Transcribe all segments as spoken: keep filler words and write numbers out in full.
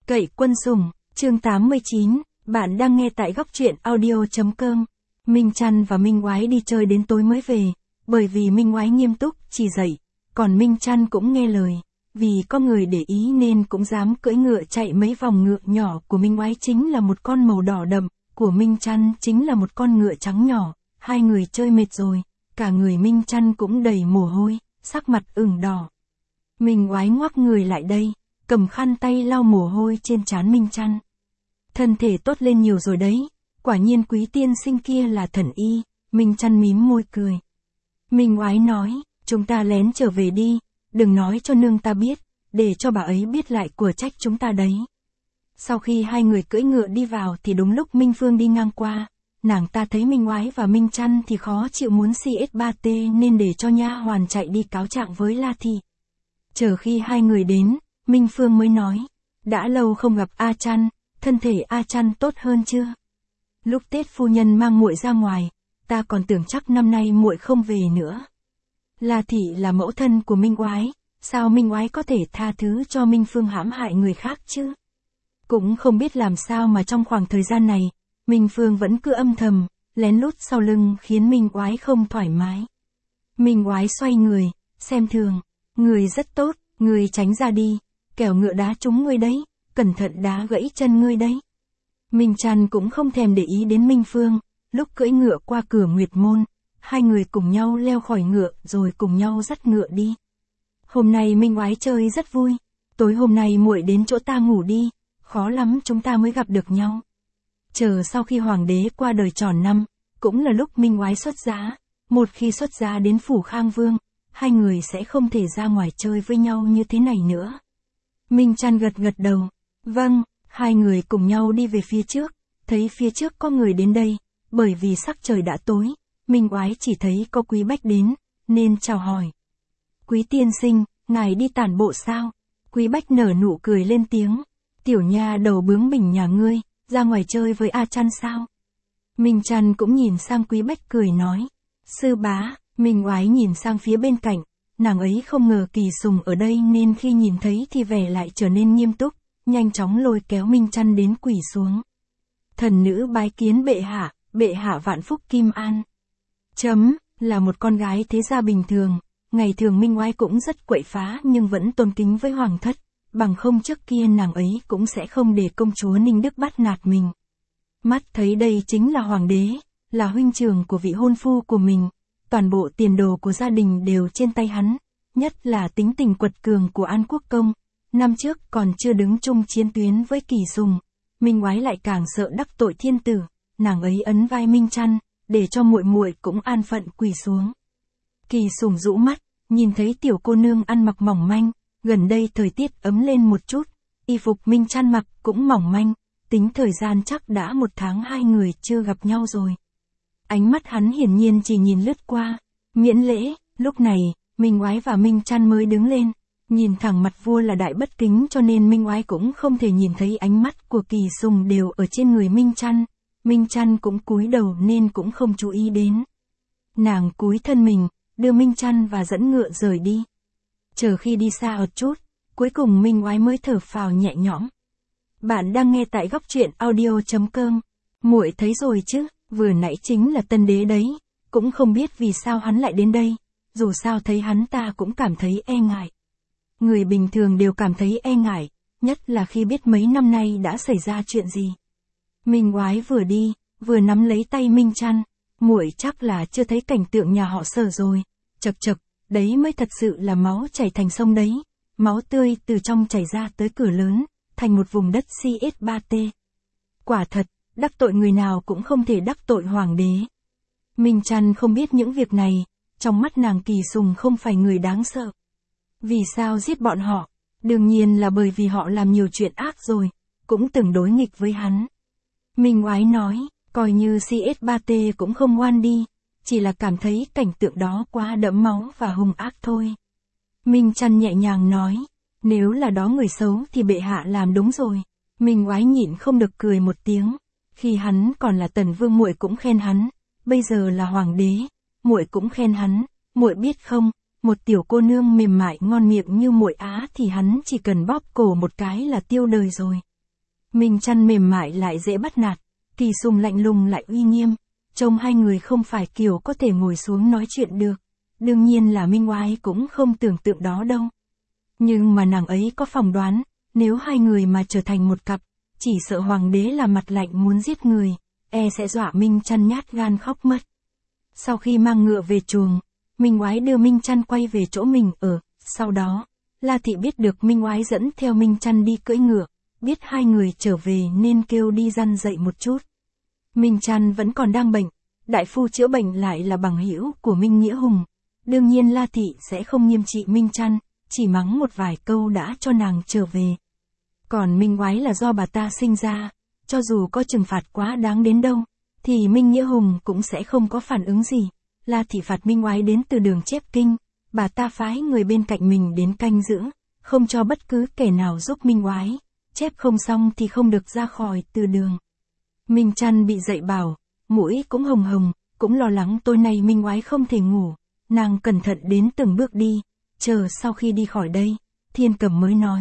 Cậy quân sủng, chương tám mươi chín, bạn đang nghe tại góc truyện audio.com. Minh Chăn và Minh Oái đi chơi đến tối mới về, bởi vì Minh Oái nghiêm túc, chỉ dạy, còn Minh Chăn cũng nghe lời, vì có người để ý nên cũng dám cưỡi ngựa chạy mấy vòng. Ngựa nhỏ của Minh Oái chính là một con màu đỏ đậm, của Minh Chăn chính là một con ngựa trắng nhỏ, hai người chơi mệt rồi, cả người Minh Chăn cũng đầy mồ hôi, sắc mặt ửng đỏ. Minh Oái ngoắc người lại đây, cầm khăn tay lau mồ hôi trên trán Minh Chăn. Thân thể tốt lên nhiều rồi đấy, quả nhiên quý tiên sinh kia là thần y. Minh Chăn mím môi cười. Minh Oái nói, chúng ta lén trở về đi, đừng nói cho nương ta biết, để cho bà ấy biết lại của trách chúng ta đấy. Sau khi hai người cưỡi ngựa đi vào thì đúng lúc Minh Phương đi ngang qua, nàng ta thấy Minh Oái và Minh Chăn thì khó chịu muốn xê ét ba tê nên để cho nha hoàn chạy đi cáo trạng với La Thị. Chờ khi hai người đến, Minh Phương mới nói, đã lâu không gặp A Chăn, thân thể A Chăn tốt hơn chưa? Lúc Tết phu nhân mang muội ra ngoài, ta còn tưởng chắc năm nay muội không về nữa. La Thị là mẫu thân của Minh Oái, sao Minh Oái có thể tha thứ cho Minh Phương hãm hại người khác chứ? Cũng không biết làm sao mà trong khoảng thời gian này, Minh Phương vẫn cứ âm thầm, lén lút sau lưng khiến Minh Oái không thoải mái. Minh Oái xoay người, xem thường, người rất tốt, người tránh ra đi, kẻo ngựa đá trúng ngươi đấy, cẩn thận đá gãy chân ngươi đấy. Minh Chăn cũng không thèm để ý đến Minh Phương, lúc cưỡi ngựa qua cửa Nguyệt Môn, hai người cùng nhau leo khỏi ngựa rồi cùng nhau dắt ngựa đi. Hôm nay Minh Oái chơi rất vui, tối hôm nay muội đến chỗ ta ngủ đi, khó lắm chúng ta mới gặp được nhau. Chờ sau khi hoàng đế qua đời tròn năm, cũng là lúc Minh Oái xuất giá, một khi xuất giá đến phủ Khang Vương, hai người sẽ không thể ra ngoài chơi với nhau như thế này nữa. Minh Chăn gật gật đầu, vâng, hai người cùng nhau đi về phía trước, thấy phía trước có người đến đây, bởi vì sắc trời đã tối, Minh Oái chỉ thấy có Quý Bách đến, nên chào hỏi. Quý tiên sinh, ngài đi tản bộ sao? Quý Bách nở nụ cười lên tiếng, tiểu nha đầu bướng bỉnh nhà ngươi, ra ngoài chơi với A Chăn sao? Minh Chăn cũng nhìn sang Quý Bách cười nói, sư bá. Minh Oái nhìn sang phía bên cạnh, nàng ấy không ngờ Kỳ Sùng ở đây nên khi nhìn thấy thì vẻ lại trở nên nghiêm túc, nhanh chóng lôi kéo Minh Chăn đến quỳ xuống. Thần nữ bái kiến bệ hạ, bệ hạ vạn phúc kim an. Chấm, là một con gái thế gia bình thường, ngày thường Minh Oái cũng rất quậy phá nhưng vẫn tôn kính với hoàng thất, bằng không trước kia nàng ấy cũng sẽ không để công chúa Ninh Đức bắt nạt mình. Mắt thấy đây chính là hoàng đế, là huynh trưởng của vị hôn phu của mình. Toàn bộ tiền đồ của gia đình đều trên tay hắn, nhất là tính tình quật cường của An Quốc Công. Năm trước còn chưa đứng chung chiến tuyến với Kỳ Sùng, Minh Oái lại càng sợ đắc tội thiên tử, nàng ấy ấn vai Minh Chăn, để cho muội muội cũng an phận quỳ xuống. Kỳ Sùng rũ mắt, nhìn thấy tiểu cô nương ăn mặc mỏng manh, gần đây thời tiết ấm lên một chút, y phục Minh Chăn mặc cũng mỏng manh, tính thời gian chắc đã một tháng hai người chưa gặp nhau rồi. Ánh mắt hắn hiển nhiên chỉ nhìn lướt qua, miễn lễ. Lúc này, Minh Oái và Minh Chăn mới đứng lên, nhìn thẳng mặt vua là đại bất kính cho nên Minh Oái cũng không thể nhìn thấy ánh mắt của Kỳ Sùng đều ở trên người Minh Chăn. Minh Chăn cũng cúi đầu nên cũng không chú ý đến. Nàng cúi thân mình, đưa Minh Chăn và dẫn ngựa rời đi. Chờ khi đi xa một chút, cuối cùng Minh Oái mới thở phào nhẹ nhõm. Bạn đang nghe tại góc truyện audio.com. Muội thấy rồi chứ? Vừa nãy chính là tân đế đấy, cũng không biết vì sao hắn lại đến đây, dù sao thấy hắn ta cũng cảm thấy e ngại. Người bình thường đều cảm thấy e ngại, nhất là khi biết mấy năm nay đã xảy ra chuyện gì. Minh Oái vừa đi, vừa nắm lấy tay Minh Chăn, muội chắc là chưa thấy cảnh tượng nhà họ Sở rồi, chật chật, đấy mới thật sự là máu chảy thành sông đấy, máu tươi từ trong chảy ra tới cửa lớn, thành một vùng đất xê ét ba tê. Quả thật, đắc tội người nào cũng không thể đắc tội hoàng đế. Minh Chăn không biết những việc này, trong mắt nàng Kỳ Sùng không phải người đáng sợ. Vì sao giết bọn họ? Đương nhiên là bởi vì họ làm nhiều chuyện ác rồi, cũng từng đối nghịch với hắn. Minh Oái nói, coi như xê ét ba tê cũng không oan đi, chỉ là cảm thấy cảnh tượng đó quá đẫm máu và hung ác thôi. Minh Chăn nhẹ nhàng nói, nếu là đó người xấu thì bệ hạ làm đúng rồi. Minh Oái nhịn không được cười một tiếng. Khi hắn còn là Tần Vương muội cũng khen hắn, bây giờ là hoàng đế, muội cũng khen hắn, muội biết không, một tiểu cô nương mềm mại ngon miệng như muội á thì hắn chỉ cần bóp cổ một cái là tiêu đời rồi. Minh Chăn mềm mại lại dễ bắt nạt, Kỳ Sùng lạnh lùng lại uy nghiêm, trông hai người không phải kiểu có thể ngồi xuống nói chuyện được. Đương nhiên là Minh Oái cũng không tưởng tượng đó đâu. Nhưng mà nàng ấy có phỏng đoán, nếu hai người mà trở thành một cặp, chỉ sợ hoàng đế là mặt lạnh muốn giết người, e sẽ dọa Minh Chăn nhát gan khóc mất. Sau khi mang ngựa về chuồng, Minh Oái đưa Minh Chăn quay về chỗ mình ở, sau đó, La Thị biết được Minh Oái dẫn theo Minh Chăn đi cưỡi ngựa, biết hai người trở về nên kêu đi răn dậy một chút. Minh Chăn vẫn còn đang bệnh, đại phu chữa bệnh lại là bằng hữu của Minh Nghĩa Hùng. Đương nhiên La Thị sẽ không nghiêm trị Minh Chăn, chỉ mắng một vài câu đã cho nàng trở về. Còn Minh Oái là do bà ta sinh ra, cho dù có trừng phạt quá đáng đến đâu, thì Minh Nghĩa Hùng cũng sẽ không có phản ứng gì. La Thị phạt Minh Oái đến từ đường chép kinh, bà ta phái người bên cạnh mình đến canh giữ, không cho bất cứ kẻ nào giúp Minh Oái, chép không xong thì không được ra khỏi từ đường. Minh Chăn bị dậy bảo, mũi cũng hồng hồng, cũng lo lắng tối nay Minh Oái không thể ngủ, nàng cẩn thận đến từng bước đi, chờ sau khi đi khỏi đây, Thiên Cầm mới nói.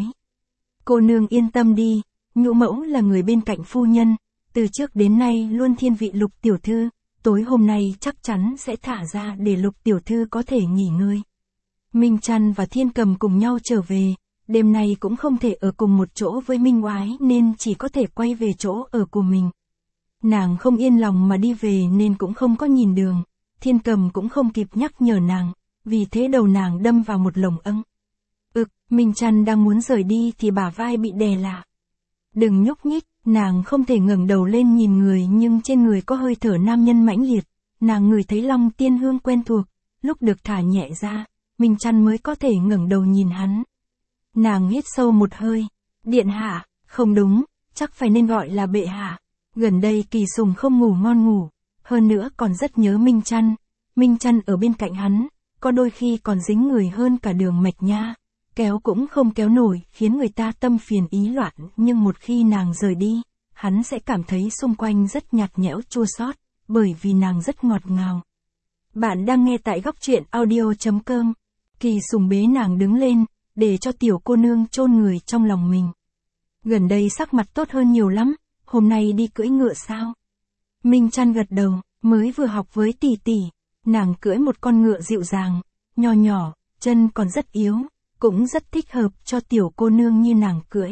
Cô nương yên tâm đi, Nhũ mẫu là người bên cạnh phu nhân, từ trước đến nay luôn thiên vị Lục tiểu thư, tối hôm nay chắc chắn sẽ thả ra để Lục tiểu thư có thể nghỉ ngơi. Minh Chăn và Thiên Cầm cùng nhau trở về, đêm nay cũng không thể ở cùng một chỗ với Minh Oái nên chỉ có thể quay về chỗ ở của mình. Nàng không yên lòng mà đi về nên cũng không có nhìn đường, Thiên Cầm cũng không kịp nhắc nhở nàng, vì thế đầu nàng đâm vào một lồng âng. Ực, Minh Chăn đang muốn rời đi thì bả vai bị đè lại. Đừng nhúc nhích, nàng không thể ngẩng đầu lên nhìn người nhưng trên người có hơi thở nam nhân mãnh liệt, nàng ngửi thấy Long Tiên hương quen thuộc, lúc được thả nhẹ ra, Minh Chăn mới có thể ngẩng đầu nhìn hắn. Nàng hít sâu một hơi, điện hạ, không đúng, chắc phải nên gọi là bệ hạ. Gần đây Kỳ Sùng không ngủ ngon ngủ, hơn nữa còn rất nhớ Minh Chăn. Minh Chăn ở bên cạnh hắn, có đôi khi còn dính người hơn cả Đường Mạch Nha, kéo cũng không kéo nổi, khiến người ta tâm phiền ý loạn, nhưng một khi nàng rời đi, hắn sẽ cảm thấy xung quanh rất nhạt nhẽo chua xót, bởi vì nàng rất ngọt ngào. Bạn đang nghe tại góc truyện audio chấm com. Kỳ Sùng bế nàng đứng lên, để cho tiểu cô nương chôn người trong lòng mình. Gần đây sắc mặt tốt hơn nhiều lắm, hôm nay đi cưỡi ngựa sao? Minh Chăn gật đầu, mới vừa học với tỷ tỷ, nàng cưỡi một con ngựa dịu dàng, nho nhỏ, chân còn rất yếu, cũng rất thích hợp cho tiểu cô nương như nàng cưỡi.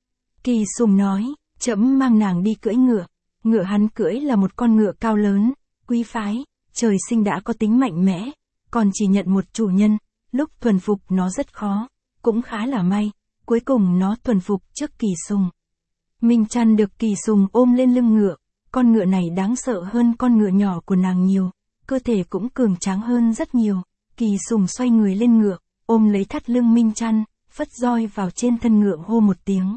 Kỳ Sùng nói, trẫm mang nàng đi cưỡi ngựa. Ngựa hắn cưỡi là một con ngựa cao lớn, quý phái, trời sinh đã có tính mạnh mẽ, còn chỉ nhận một chủ nhân, lúc thuần phục nó rất khó, cũng khá là may, cuối cùng nó thuần phục trước Kỳ Sùng. Minh Chăn được Kỳ Sùng ôm lên lưng ngựa, con ngựa này đáng sợ hơn con ngựa nhỏ của nàng nhiều, cơ thể cũng cường tráng hơn rất nhiều. Kỳ Sùng xoay người lên ngựa, ôm lấy thắt lưng Minh Chăn, phất roi vào trên thân ngựa hô một tiếng.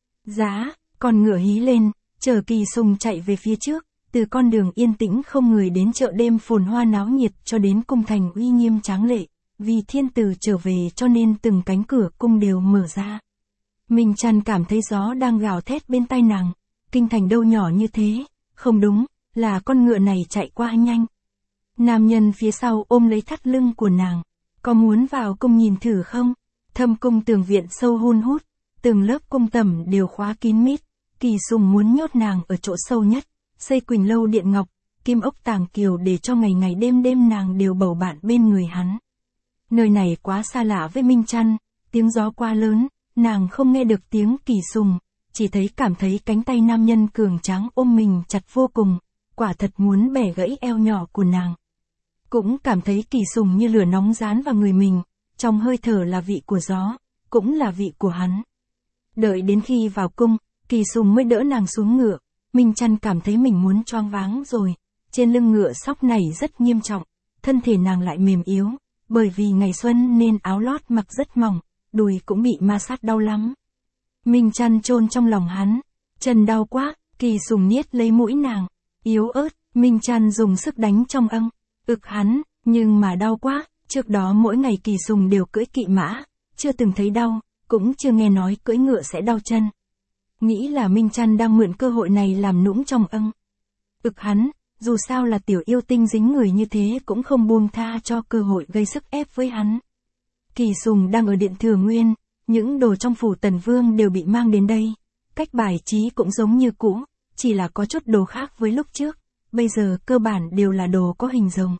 Giá, con ngựa hí lên, chờ Kỳ Sùng chạy về phía trước, từ con đường yên tĩnh không người đến chợ đêm phồn hoa náo nhiệt cho đến cung thành uy nghiêm tráng lệ, vì thiên tử trở về cho nên từng cánh cửa cung đều mở ra. Minh Chăn cảm thấy gió đang gào thét bên tai nàng, kinh thành đâu nhỏ như thế, không đúng, là con ngựa này chạy qua nhanh. Nam nhân phía sau ôm lấy thắt lưng của nàng, có muốn vào cung nhìn thử không? Thâm cung tường viện sâu hun hút, từng lớp cung tẩm đều khóa kín mít, Kỳ Sùng muốn nhốt nàng ở chỗ sâu nhất, xây Quỳnh Lâu Điện Ngọc, Kim Ốc Tàng Kiều để cho ngày ngày đêm đêm nàng đều bầu bạn bên người hắn. Nơi này quá xa lạ với Minh Chăn, tiếng gió quá lớn, nàng không nghe được tiếng Kỳ Sùng, chỉ thấy cảm thấy cánh tay nam nhân cường tráng ôm mình chặt vô cùng, quả thật muốn bẻ gãy eo nhỏ của nàng. Cũng cảm thấy Kỳ Sùng như lửa nóng dán vào người mình, trong hơi thở là vị của gió, cũng là vị của hắn. Đợi đến khi vào cung, Kỳ Sùng mới đỡ nàng xuống ngựa, Minh Chăn cảm thấy mình muốn choáng váng rồi, trên lưng ngựa sóc này rất nghiêm trọng, thân thể nàng lại mềm yếu, bởi vì ngày xuân nên áo lót mặc rất mỏng, đùi cũng bị ma sát đau lắm. Minh Chăn chôn trong lòng hắn, chân đau quá, Kỳ Sùng niết lấy mũi nàng, yếu ớt, Minh Chăn dùng sức đánh trong âng, ực hắn, nhưng mà đau quá, trước đó mỗi ngày Kỳ Sùng đều cưỡi kỵ mã, chưa từng thấy đau, cũng chưa nghe nói cưỡi ngựa sẽ đau chân. Nghĩ là Minh Chăn đang mượn cơ hội này làm nũng trong âng. Ực hắn, dù sao là tiểu yêu tinh dính người như thế cũng không buông tha cho cơ hội gây sức ép với hắn. Kỳ Sùng đang ở điện Thừa Nguyên, những đồ trong phủ Tần Vương đều bị mang đến đây. Cách cách bài trí cũng giống như cũ, chỉ là có chút đồ khác với lúc trước, bây giờ cơ bản đều là đồ có hình rồng.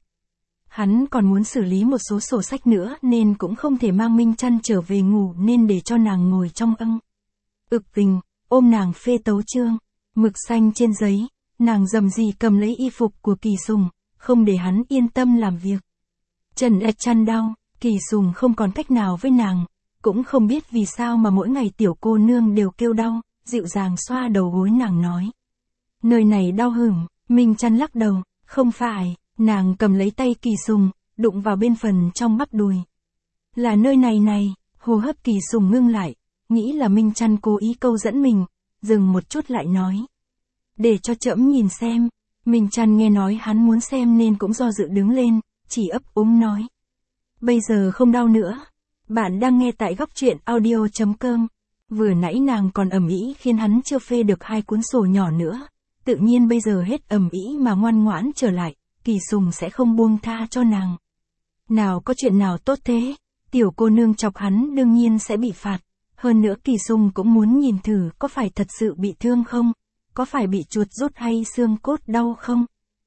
Hắn còn muốn xử lý một số sổ sách nữa nên cũng không thể mang Minh Chăn trở về ngủ nên để cho nàng ngồi trong âng. Ực Tình, ôm nàng phê tấu chương, mực xanh trên giấy, nàng rầm rì cầm lấy y phục của Kỳ Sùng, không để hắn yên tâm làm việc. Trần ạch chăn đau, Kỳ Sùng không còn cách nào với nàng, cũng không biết vì sao mà mỗi ngày tiểu cô nương đều kêu đau, dịu dàng xoa đầu gối nàng nói. Nơi này đau hửng, Minh Chăn lắc đầu, không phải, nàng cầm lấy tay Kỳ Sùng, đụng vào bên phần trong bắp đùi. Là nơi này này, hô hấp Kỳ Sùng ngưng lại, nghĩ là Minh Chăn cố ý câu dẫn mình, dừng một chút lại nói. Để cho trẫm nhìn xem, Minh Chăn nghe nói hắn muốn xem nên cũng do dự đứng lên, chỉ ấp úng nói. Bây giờ không đau nữa. Bạn đang nghe tại góc truyện audio chấm com. Vừa nãy nàng còn ầm ĩ khiến hắn chưa phê được hai cuốn sổ nhỏ nữa. Tự nhiên bây giờ hết ầm ĩ mà ngoan ngoãn trở lại, Kỳ Sùng sẽ không buông tha cho nàng. Nào có chuyện nào tốt thế, tiểu cô nương chọc hắn đương nhiên sẽ bị phạt. Hơn nữa Kỳ Sùng cũng muốn nhìn thử có phải thật sự bị thương không, có phải bị chuột rút hay xương cốt đau không.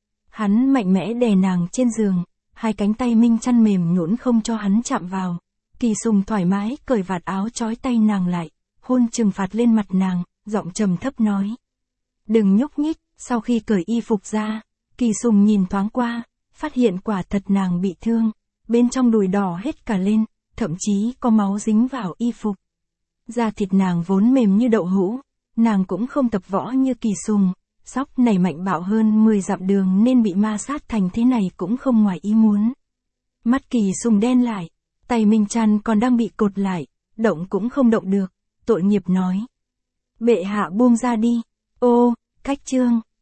Hắn mạnh mẽ đè nàng trên giường, hai cánh tay Minh Chăn mềm nhũn không cho hắn chạm vào. Kỳ Sùng thoải mái cởi vạt áo trói tay nàng lại, hôn trừng phạt lên mặt nàng, giọng trầm thấp nói. Đừng nhúc nhích. Sau khi cởi y phục ra, Kỳ Sùng nhìn thoáng qua, phát hiện quả thật nàng bị thương, bên trong đùi đỏ hết cả lên, thậm chí có máu dính vào y phục. Da thịt nàng vốn mềm như đậu hũ, nàng cũng không tập võ như Kỳ Sùng, sóc này mạnh bạo hơn mười dặm đường nên bị ma sát thành thế này cũng không ngoài ý muốn. Mắt Kỳ Sùng đen lại, tay Minh Chăn còn đang bị cột lại, động cũng không động được, tội nghiệp nói. Bệ hạ buông ra đi, ô, cách chương.